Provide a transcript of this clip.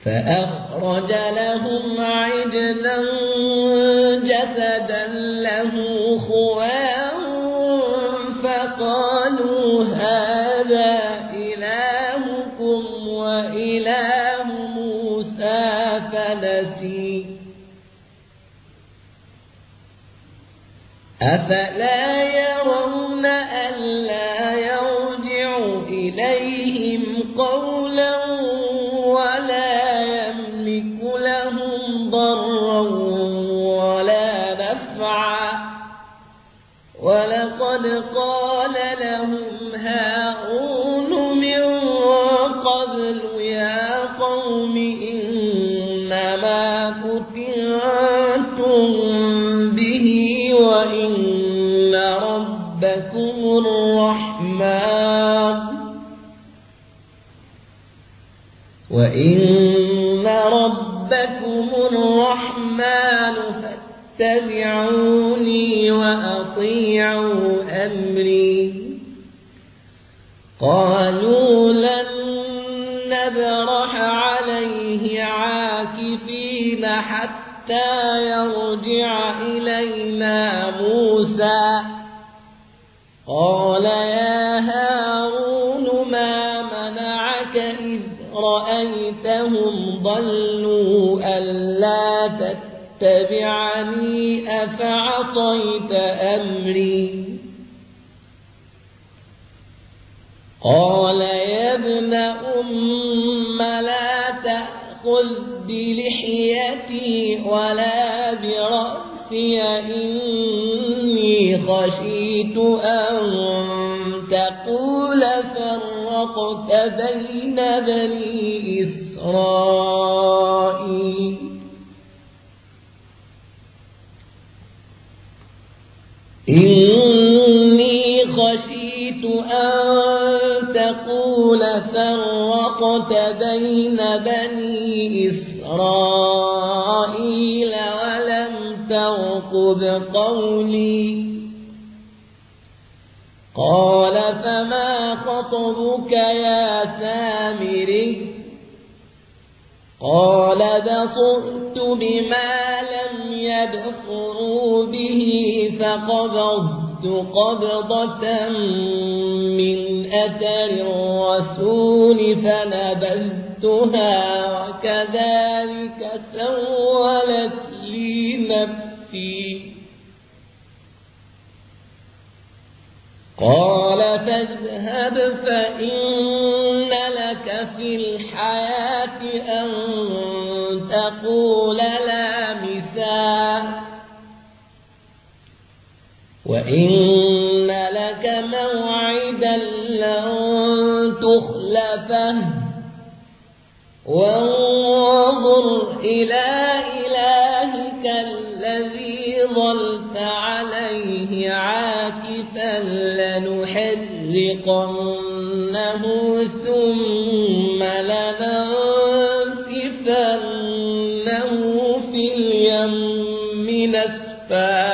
فأخرج لهم عجلا جسدا له خوار فقالوا هذا إلهكم وإله موسى فنسي أفلا يرون ألا يرجع إليهم قولا ولا يملك لهم ضرا ولا نفعا ولقد قال لهم هارون من قبل يا قوم إنما فتنتم به وإن ربكم الرحمن فاتبعوني وأطيعوا أمري قالوا لن نبرح عليه عاكفين حتى يرجع إلينا موسى قال يا هارون ما منعك إذ رأيتهم ضلوا ألا تتبعني أفعصيت أمري قال يا ابن أم لا تأخذ بلحيتي ولا برأسي إني خشيت أن تقول فرقت بين بني إسرائيل إني خشيت أن تقول فرقت بين بني إسرائيل ولم ترقب قولي قال فما خطبك يا سامري قال بصرت بما لم يبصروا به فقبضت قبضة من أثر الرسول فنبذتها وكذلك سولت لي نفسي قال فاذهب فإن لك في الحياة أن تقول لا مساس وإن لك موعدا لن تخلفه وانظر إلى إلهك الذي ظلت عليه عاكفا لنحرقنه ثم لننسفنه في اليم نسفا